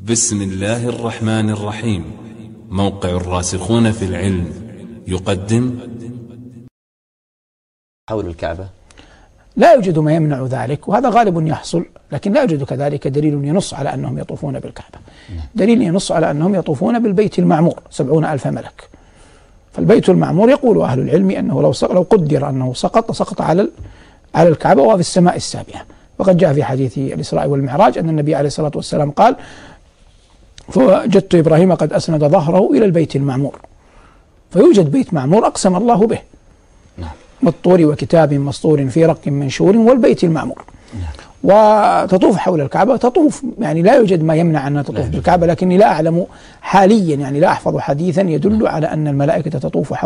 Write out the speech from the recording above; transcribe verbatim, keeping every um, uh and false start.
بسم الله الرحمن الرحيم. موقع الراسخون في العلم يقدم حول الكعبة. لا يوجد ما يمنع ذلك، وهذا غالب يحصل، لكن لا يوجد كذلك دليل ينص على أنهم يطوفون بالكعبة. دليل ينص على أنهم يطوفون بالبيت المعمور سبعون ألف ملك. فالبيت المعمور يقول أهل العلم أنه لو لو قدر أنه سقط سقط على على الكعبة وفي السماء السابعة. وقد جاء في حديث الإسراء والمعراج أن النبي عليه الصلاة والسلام قال: فوجدت إبراهيم قد أسند ظهره إلى البيت المعمور. فيوجد بيت معمور أقسم الله به، والطور وكتاب مسطور في رق منشور والبيت المعمور. وتطوف حول الكعبة، تطوف يعني لا يوجد ما يمنع أنها تطوف بالكعبة، لكني لا أعلم حاليا، يعني لا أحفظ حديثا يدل على أن الملائكة تطوف حول